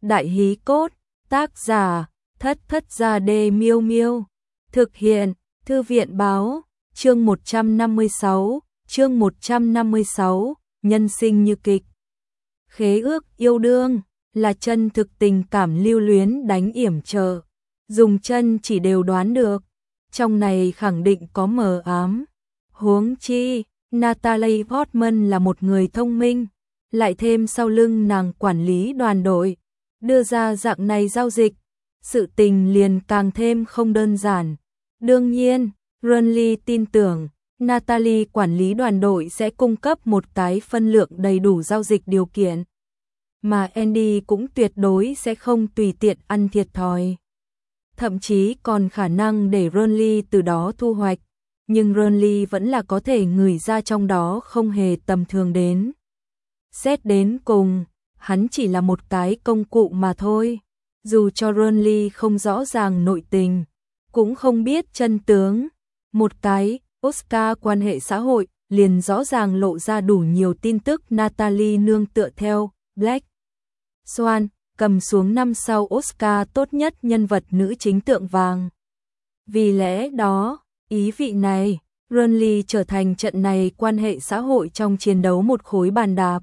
Đại hí cốt, tác giả, Thất Thất Gia Đê Miêu Miêu. Thực hiện, Thư viện báo, chương 156, nhân sinh như kịch. Khế ước yêu đương, là chân thực tình cảm lưu luyến đánh yểm trợ. Dùng chân chỉ đều đoán được, trong này khẳng định có mờ ám. Huống chi, Natalie Portman là một người thông minh, lại thêm sau lưng nàng quản lý đoàn đội, đưa ra dạng này giao dịch, sự tình liền càng thêm không đơn giản. Đương nhiên, Renly tin tưởng, Natalie quản lý đoàn đội sẽ cung cấp một cái phân lượng đầy đủ giao dịch điều kiện, mà Andy cũng tuyệt đối sẽ không tùy tiện ăn thiệt thòi. Thậm chí còn khả năng để Renly từ đó thu hoạch, nhưng Renly vẫn là có thể ngửi ra trong đó không hề tầm thường đến. Xét đến cùng, hắn chỉ là một cái công cụ mà thôi. Dù cho Renly không rõ ràng nội tình, cũng không biết chân tướng, một cái Oscar quan hệ xã hội liền rõ ràng lộ ra đủ nhiều tin tức. Natalie nương tựa theo Black Swan, cầm xuống năm sau Oscar tốt nhất nhân vật nữ chính tượng vàng. Vì lẽ đó, ý vị này, Renly trở thành trận này quan hệ xã hội trong chiến đấu một khối bàn đạp.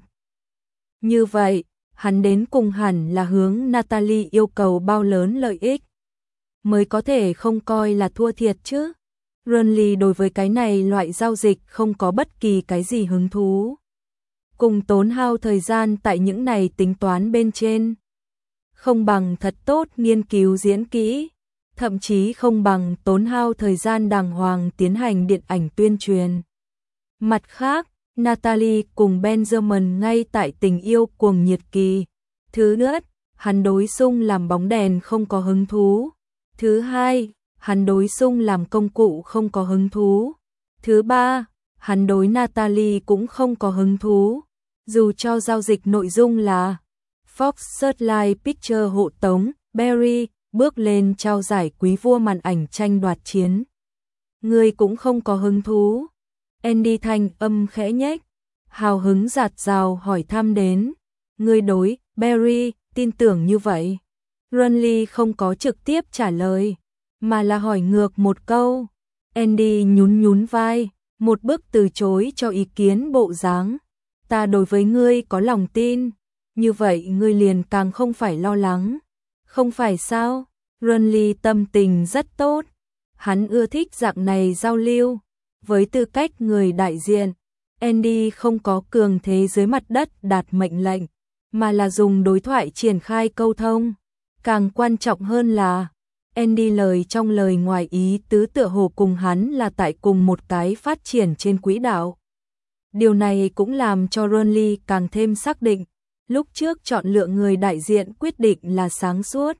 Như vậy, hắn đến cùng hẳn là hướng Natalie yêu cầu bao lớn lợi ích, mới có thể không coi là thua thiệt chứ. Renly đối với cái này loại giao dịch không có bất kỳ cái gì hứng thú. Cùng tốn hao thời gian tại những này tính toán bên trên, không bằng thật tốt nghiên cứu diễn kỹ, thậm chí không bằng tốn hao thời gian đàng hoàng tiến hành điện ảnh tuyên truyền. Mặt khác, Natalie cùng Benjamin ngay tại tình yêu cuồng nhiệt kỳ. Thứ nhất, hắn đối Sung làm bóng đèn không có hứng thú. Thứ hai, hắn đối Sung làm công cụ không có hứng thú. Thứ ba, hắn đối Natalie cũng không có hứng thú. Dù cho giao dịch nội dung là Fox Searchlight Picture hộ tống Barry bước lên trao giải quý vua màn ảnh tranh đoạt chiến, người cũng không có hứng thú. Andy thanh âm khẽ nhếch, hào hứng dạt dào hỏi thăm đến, người đối Barry tin tưởng như vậy? Renly không có trực tiếp trả lời, mà là hỏi ngược một câu. Andy nhún nhún vai, một bước từ chối cho ý kiến bộ dáng. Ta đối với ngươi có lòng tin, như vậy ngươi liền càng không phải lo lắng. Không phải sao? Renly tâm tình rất tốt, hắn ưa thích dạng này giao lưu. Với tư cách người đại diện, Andy không có cường thế dưới mặt đất đạt mệnh lệnh, mà là dùng đối thoại triển khai câu thông. Càng quan trọng hơn là, Andy lời trong lời ngoài ý tứ tựa hồ cùng hắn là tại cùng một cái phát triển trên quỹ đạo. Điều này cũng làm cho Renly càng thêm xác định, lúc trước chọn lựa người đại diện quyết định là sáng suốt.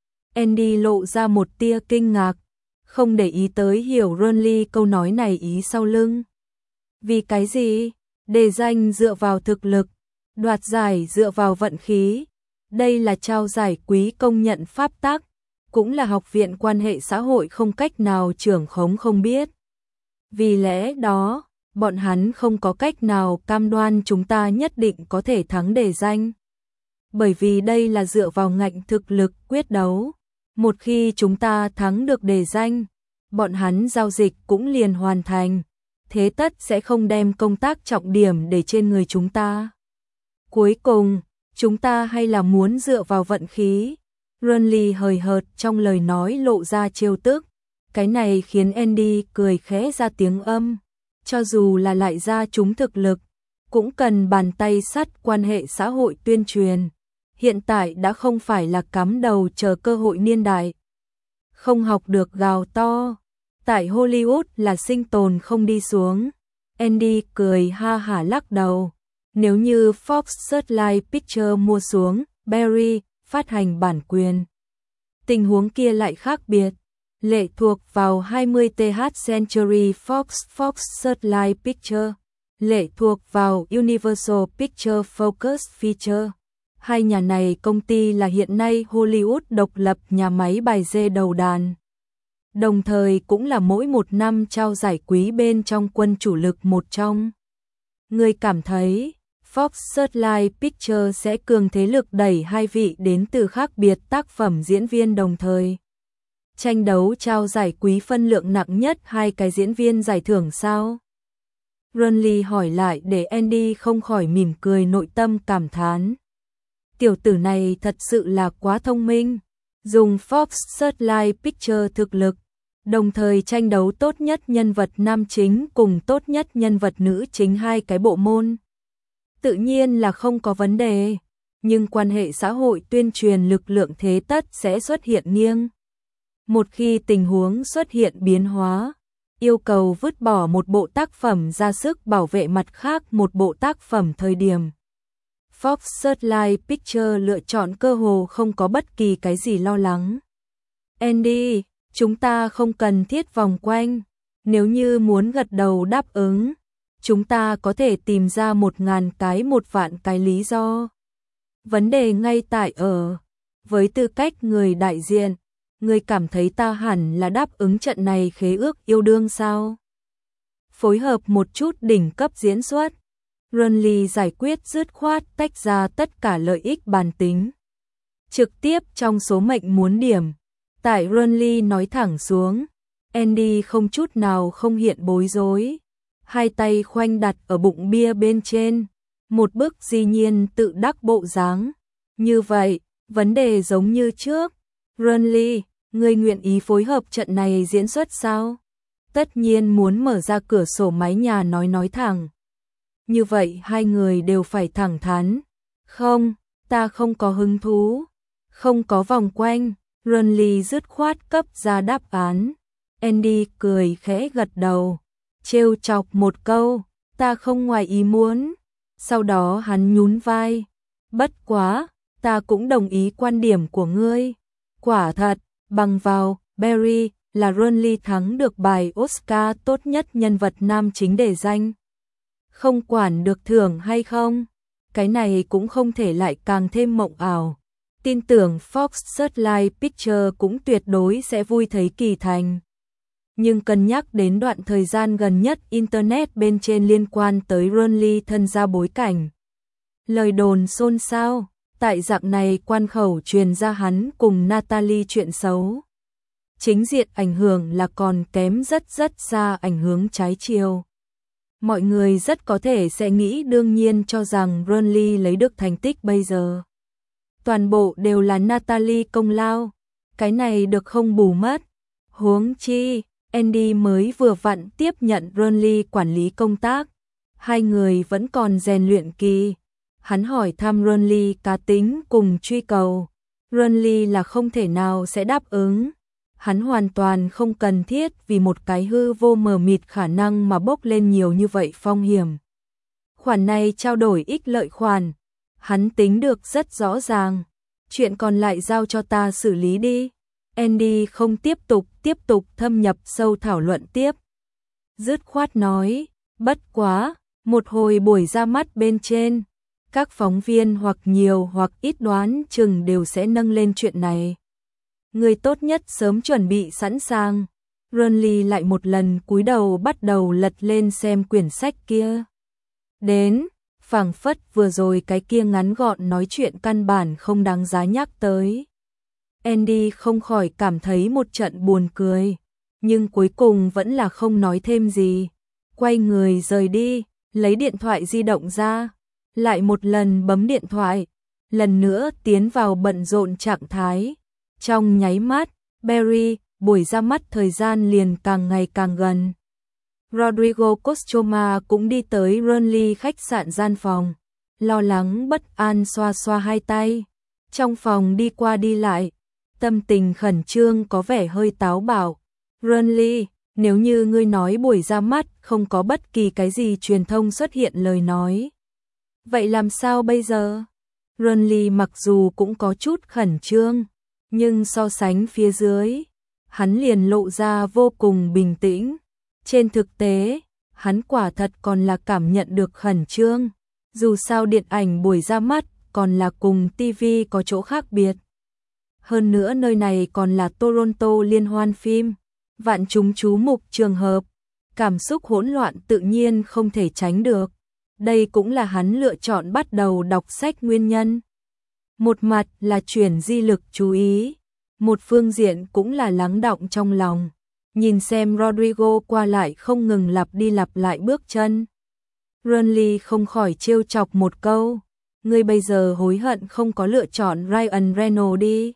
Andy lộ ra một tia kinh ngạc, không để ý tới hiểu Renly câu nói này ý sau lưng. Vì cái gì? Đề danh dựa vào thực lực, đoạt giải dựa vào vận khí. Đây là trao giải quý công nhận pháp tắc, cũng là học viện quan hệ xã hội không cách nào trưởng khống không biết. Vì lẽ đó, bọn hắn không có cách nào cam đoan chúng ta nhất định có thể thắng đề danh. Bởi vì đây là dựa vào ngạnh thực lực quyết đấu. Một khi chúng ta thắng được đề danh, bọn hắn giao dịch cũng liền hoàn thành, thế tất sẽ không đem công tác trọng điểm để trên người chúng ta. Cuối cùng, chúng ta hay là muốn dựa vào vận khí. Renly hời hợt trong lời nói lộ ra trêu tức, cái này khiến Andy cười khẽ ra tiếng âm. Cho dù là lại ra chúng thực lực, cũng cần bàn tay sắt quan hệ xã hội tuyên truyền. Hiện tại đã không phải là cắm đầu chờ cơ hội niên đại. Không học được gào to, tại Hollywood là sinh tồn không đi xuống. Andy cười ha hả lắc đầu. Nếu như Fox Searchlight Picture mua xuống Barry phát hành bản quyền, tình huống kia lại khác biệt. Lệ thuộc vào 20th Century Fox Searchlight Picture, lệ thuộc vào Universal Picture Focus Feature. Hai nhà này công ty là hiện nay Hollywood độc lập nhà máy bài dê đầu đàn. Đồng thời cũng là mỗi một năm trao giải quý bên trong quân chủ lực một trong. Người cảm thấy Fox Searchlight Pictures sẽ cường thế lực đẩy hai vị đến từ khác biệt tác phẩm diễn viên đồng thời tranh đấu trao giải quý phân lượng nặng nhất hai cái diễn viên giải thưởng sao? Ronly hỏi lại để Andy không khỏi mỉm cười nội tâm cảm thán. Tiểu tử này thật sự là quá thông minh, dùng Fox Searchlight Pictures thực lực, đồng thời tranh đấu tốt nhất nhân vật nam chính cùng tốt nhất nhân vật nữ chính hai cái bộ môn. Tự nhiên là không có vấn đề, nhưng quan hệ xã hội tuyên truyền lực lượng thế tất sẽ xuất hiện nghiêng. Một khi tình huống xuất hiện biến hóa, yêu cầu vứt bỏ một bộ tác phẩm ra sức bảo vệ mặt khác một bộ tác phẩm thời điểm. Fox Searchlight Pictures lựa chọn cơ hồ không có bất kỳ cái gì lo lắng. Andy, chúng ta không cần thiết vòng quanh, nếu như muốn gật đầu đáp ứng, chúng ta có thể tìm ra 1000 cái 1.000 cái lý do. Vấn đề ngay tại ở, với tư cách người đại diện, người cảm thấy ta hẳn là đáp ứng trận này khế ước yêu đương sao? Phối hợp một chút đỉnh cấp diễn xuất. Ronly giải quyết dứt khoát tách ra tất cả lợi ích bàn tính. Trực tiếp trong số mệnh muốn điểm. Tại Ronly nói thẳng xuống, Andy không chút nào không hiện bối rối. Hai tay khoanh đặt ở bụng bia bên trên. Một bức dĩ nhiên tự đắc bộ dáng. Như vậy, vấn đề giống như trước. Ronly, ngươi nguyện ý phối hợp trận này diễn xuất sao? Tất nhiên muốn mở ra cửa sổ mái nhà nói thẳng. Như vậy hai người đều phải thẳng thắn. Không, ta không có hứng thú. Không có vòng quanh. Ronly dứt khoát cấp ra đáp án. Andy cười khẽ gật đầu. Trêu chọc một câu. Ta không ngoài ý muốn. Sau đó hắn nhún vai. Bất quá, ta cũng đồng ý quan điểm của ngươi. Quả thật, bằng vào, Barry, là Ronly thắng được bài Oscar tốt nhất nhân vật nam chính để danh. Không quản được thưởng hay không, cái này cũng không thể lại càng thêm mộng ảo. Tin tưởng Fox Searchlight Pictures cũng tuyệt đối sẽ vui thấy kỳ thành. Nhưng cân nhắc đến đoạn thời gian gần nhất Internet bên trên liên quan tới Ronly thân ra bối cảnh. Lời đồn xôn xao, tại dạng này quan khẩu truyền ra hắn cùng Natalie chuyện xấu. Chính diện ảnh hưởng là còn kém rất xa ảnh hưởng trái chiều. Mọi người rất có thể sẽ nghĩ đương nhiên cho rằng Ronly lấy được thành tích bây giờ. Toàn bộ đều là Natalie công lao, cái này được không bù mất. Huống chi, Andy mới vừa vặn tiếp nhận Ronly quản lý công tác, hai người vẫn còn rèn luyện kỳ. Hắn hỏi thăm Ronly cá tính cùng truy cầu, Ronly là không thể nào sẽ đáp ứng. Hắn hoàn toàn không cần thiết vì một cái hư vô mờ mịt khả năng mà bốc lên nhiều như vậy phong hiểm. Khoản này trao đổi ích lợi khoản, hắn tính được rất rõ ràng. Chuyện còn lại giao cho ta xử lý đi. Andy không tiếp tục thâm nhập sâu thảo luận tiếp. Dứt khoát nói, bất quá, một hồi buổi ra mắt bên trên, các phóng viên hoặc nhiều hoặc ít đoán chừng đều sẽ nâng lên chuyện này. Người tốt nhất sớm chuẩn bị sẵn sàng. Ronly lại một lần cúi đầu bắt đầu lật lên xem quyển sách kia. Đến, phảng phất vừa rồi cái kia ngắn gọn nói chuyện căn bản không đáng giá nhắc tới. Andy không khỏi cảm thấy một trận buồn cười, nhưng cuối cùng vẫn là không nói thêm gì. Quay người rời đi, lấy điện thoại di động ra, lại một lần bấm điện thoại, lần nữa tiến vào bận rộn trạng thái. Trong nháy mắt, Barry, buổi ra mắt thời gian liền càng ngày càng gần. Rodrigo Costoma cũng đi tới Ronly khách sạn gian phòng, lo lắng bất an xoa xoa hai tay. Trong phòng đi qua đi lại, tâm tình khẩn trương có vẻ hơi táo bạo. Ronly, nếu như ngươi nói buổi ra mắt không có bất kỳ cái gì truyền thông xuất hiện lời nói, vậy làm sao bây giờ? Ronly mặc dù cũng có chút khẩn trương, nhưng so sánh phía dưới, hắn liền lộ ra vô cùng bình tĩnh. Trên thực tế, hắn quả thật còn là cảm nhận được khẩn trương. Dù sao điện ảnh buổi ra mắt còn là cùng TV có chỗ khác biệt. Hơn nữa nơi này còn là Toronto liên hoan phim, vạn chúng chú mục trường hợp, cảm xúc hỗn loạn tự nhiên không thể tránh được. Đây cũng là hắn lựa chọn bắt đầu đọc sách nguyên nhân. Một mặt là chuyển di lực chú ý, một phương diện cũng là lắng đọng trong lòng, nhìn xem Rodrigo qua lại không ngừng lặp đi lặp lại bước chân. Renly không khỏi trêu chọc một câu, ngươi bây giờ hối hận không có lựa chọn Ryan Reynolds đi.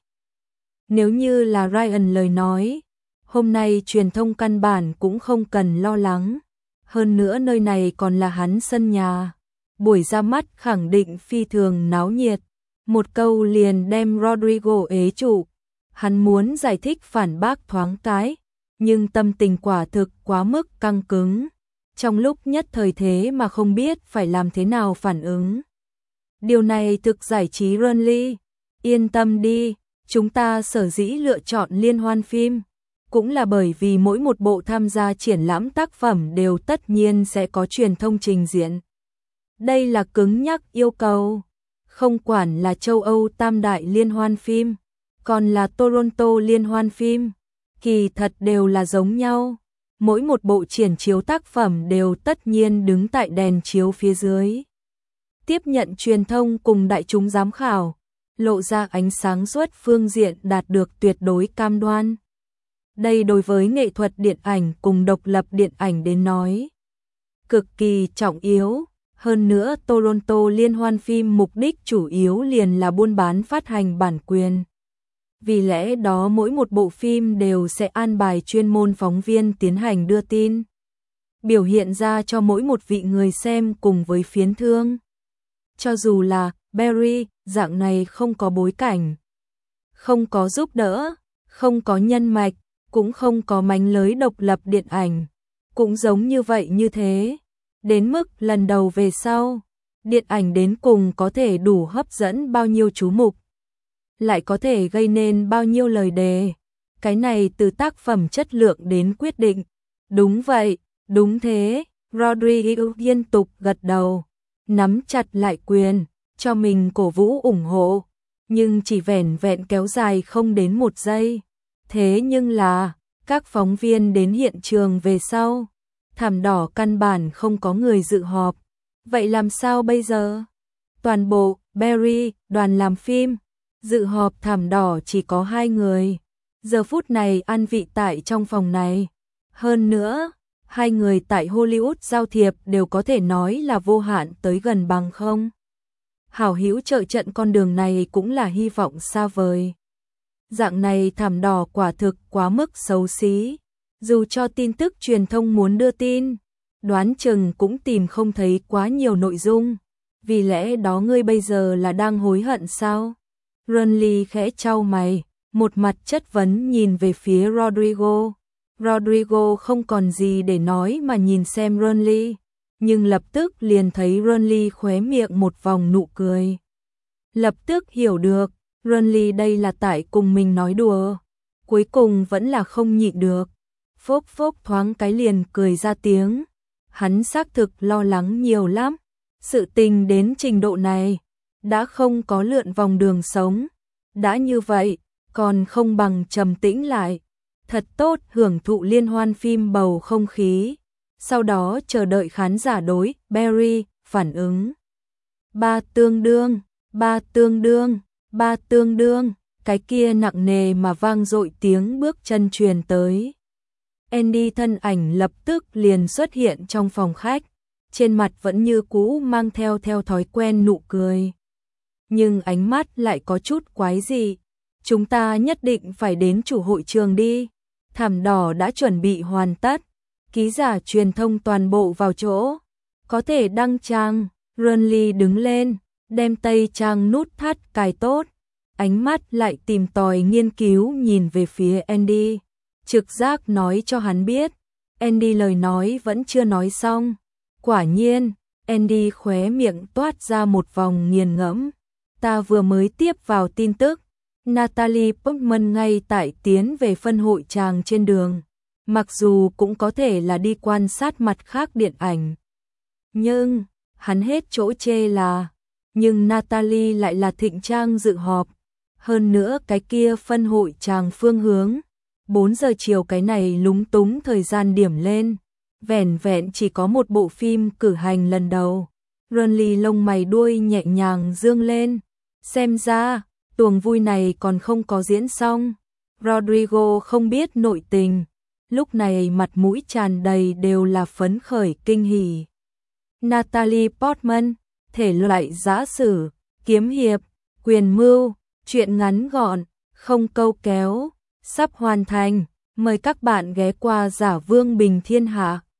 Nếu như là Ryan lời nói, hôm nay truyền thông căn bản cũng không cần lo lắng. Hơn nữa nơi này còn là hắn sân nhà. Buổi ra mắt khẳng định phi thường náo nhiệt. Một câu liền đem Rodrigo ế trụ. Hắn muốn giải thích phản bác thoáng cái, nhưng tâm tình quả thực quá mức căng cứng. Trong lúc nhất thời thế mà không biết phải làm thế nào phản ứng. Điều này thực giải trí Renly. Yên tâm đi, chúng ta sở dĩ lựa chọn liên hoan phim. Cũng là bởi vì mỗi một bộ tham gia triển lãm tác phẩm đều tất nhiên sẽ có truyền thông trình diễn. Đây là cứng nhắc yêu cầu. Không quản là châu Âu tam đại liên hoan phim, còn là Toronto liên hoan phim, kỳ thật đều là giống nhau. Mỗi một bộ triển chiếu tác phẩm đều tất nhiên đứng tại đèn chiếu phía dưới. Tiếp nhận truyền thông cùng đại chúng giám khảo, lộ ra ánh sáng suốt phương diện đạt được tuyệt đối cam đoan. Đây đối với nghệ thuật điện ảnh cùng độc lập điện ảnh đến nói, cực kỳ trọng yếu. Hơn nữa Toronto liên hoan phim mục đích chủ yếu liền là buôn bán phát hành bản quyền. Vì lẽ đó mỗi một bộ phim đều sẽ an bài chuyên môn phóng viên tiến hành đưa tin, biểu hiện ra cho mỗi một vị người xem cùng với phiến thương. Cho dù là Barry, dạng này không có bối cảnh, không có giúp đỡ, không có nhân mạch, cũng không có mánh lới độc lập điện ảnh, cũng giống như vậy như thế. Đến mức lần đầu về sau, điện ảnh đến cùng có thể đủ hấp dẫn bao nhiêu chú mục, lại có thể gây nên bao nhiêu lời đề. Cái này từ tác phẩm chất lượng đến quyết định. Đúng vậy, đúng thế, Rodrigo liên tục gật đầu, nắm chặt lại quyền, cho mình cổ vũ ủng hộ, nhưng chỉ vẻn vẹn kéo dài không đến 1 giây. Thế nhưng là, các phóng viên đến hiện trường về sau, thảm đỏ căn bản không có người dự họp. Vậy làm sao bây giờ? Toàn bộ Barry đoàn làm phim dự họp thảm đỏ chỉ có 2 người. Giờ phút này ăn vị tại trong phòng này. Hơn nữa, 2 người tại Hollywood giao thiệp đều có thể nói là vô hạn tới gần bằng không. Hảo hữu trợ trận con đường này cũng là hy vọng xa vời. Dạng này thảm đỏ quả thực quá mức xấu xí. Dù cho tin tức truyền thông muốn đưa tin, đoán chừng cũng tìm không thấy quá nhiều nội dung. Vì lẽ đó ngươi bây giờ là đang hối hận sao? Renly khẽ chau mày, một mặt chất vấn nhìn về phía Rodrigo. Rodrigo không còn gì để nói mà nhìn xem Renly, nhưng lập tức liền thấy Renly khóe miệng một vòng nụ cười. Lập tức hiểu được, Renly đây là tại cùng mình nói đùa. Cuối cùng vẫn là không nhịn được. Phốc phốc thoáng cái liền cười ra tiếng. Hắn xác thực lo lắng nhiều lắm. Sự tình đến trình độ này, đã không có lượn vòng đường sống. Đã như vậy, còn không bằng trầm tĩnh lại. Thật tốt hưởng thụ liên hoan phim bầu không khí. Sau đó chờ đợi khán giả đối Barry phản ứng. 3 tương đương, 3 tương đương, 3 tương đương. Cái kia nặng nề mà vang dội tiếng bước chân truyền tới. Andy thân ảnh lập tức liền xuất hiện trong phòng khách, trên mặt vẫn như cũ mang theo thói quen nụ cười. Nhưng ánh mắt lại có chút quái dị. Chúng ta nhất định phải đến chủ hội trường đi. Thảm đỏ đã chuẩn bị hoàn tất. Ký giả truyền thông toàn bộ vào chỗ. Có thể đăng trang. Renly đứng lên, đem tay trang nút thắt cài tốt. Ánh mắt lại tìm tòi nghiên cứu nhìn về phía Andy. Trực giác nói cho hắn biết, Andy lời nói vẫn chưa nói xong. Quả nhiên, Andy khóe miệng toát ra một vòng nghiền ngẫm. Ta vừa mới tiếp vào tin tức, Natalie Portman ngay tại tiến về phân hội tràng trên đường. Mặc dù cũng có thể là đi quan sát mặt khác điện ảnh. Nhưng, hắn hết chỗ chê là, nhưng Natalie lại là thịnh trang dự họp. Hơn nữa cái kia phân hội tràng phương hướng. 4 giờ chiều cái này lúng túng thời gian điểm lên. Vẻn vẹn chỉ có một bộ phim cử hành lần đầu. Renly lông mày đuôi nhẹ nhàng dương lên. Xem ra, tuồng vui này còn không có diễn xong. Rodrigo không biết nội tình. Lúc này mặt mũi tràn đầy đều là phấn khởi kinh hỉ. Natalie Portman, thể loại giã sử, kiếm hiệp, quyền mưu, truyện ngắn gọn, không câu kéo, sắp hoàn thành. Mời các bạn ghé qua Giả Vương Bình Thiên Hạ.